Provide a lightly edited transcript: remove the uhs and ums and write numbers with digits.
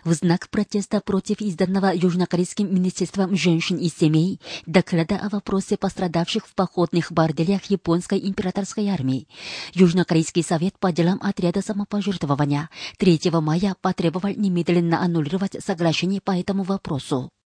в знак протеста против изданного Южнокорейским министерством женщин и семей доклада о вопросе пострадавших в походных борделях японской императорской армии. Южнокорейский совет по делам отряда самопожертвования 3 мая потребовал немедленно аннулировать соглашение по этому вопросу.